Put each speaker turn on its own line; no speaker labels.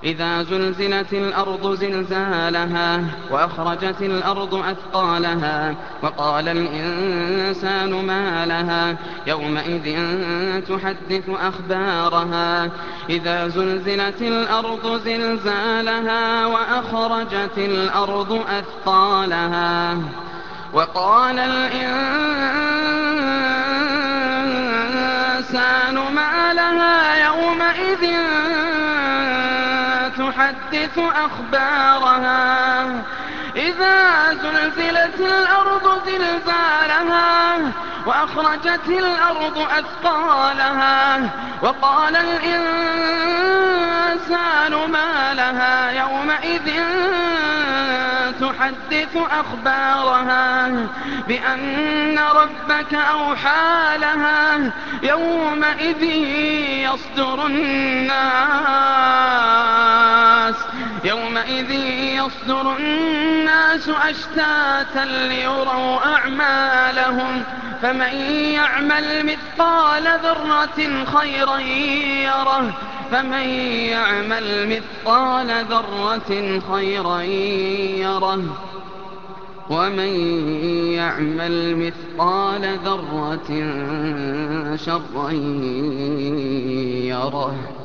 إذا زلزلت الأرض زلزالها وأخرجت الأرض أثقالها وقال الإنسان ما لها يومئذ تحدث أخبارها إذا زلزلت الأرض زلزالها وأخرجت الأرض أثقالها وقال الإنسان ما لها يومئذ تحدث أخبارها إذا زلزلت الأرض زلزالها وأخرجت الأرض أثقالها وقال الإنسان ما لها يومئذ تحدث أخبارها بأن ربك أوحى لها يومئذ يصدر الناس أشتاتا ليروا أعمالهم فمن يعمل مثقال ذرة خيرا يره ومن يعمل مثقال ذرة شرا يره